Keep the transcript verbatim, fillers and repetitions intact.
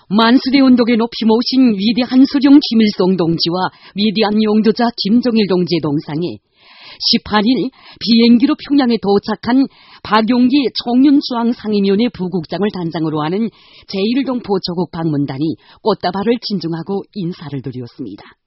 만수대 운동에 높이 모신 위대한 수령 김일성 동지와 위대한 용도자 김정일 동지의 동상에 십팔 일 비행기로 평양에 도착한 박용기 청윤중앙 상임위원회 부국장을 단장으로 하는 제일 동포 조국 방문단이 꽃다발을 진중하고 인사를 드렸습니다.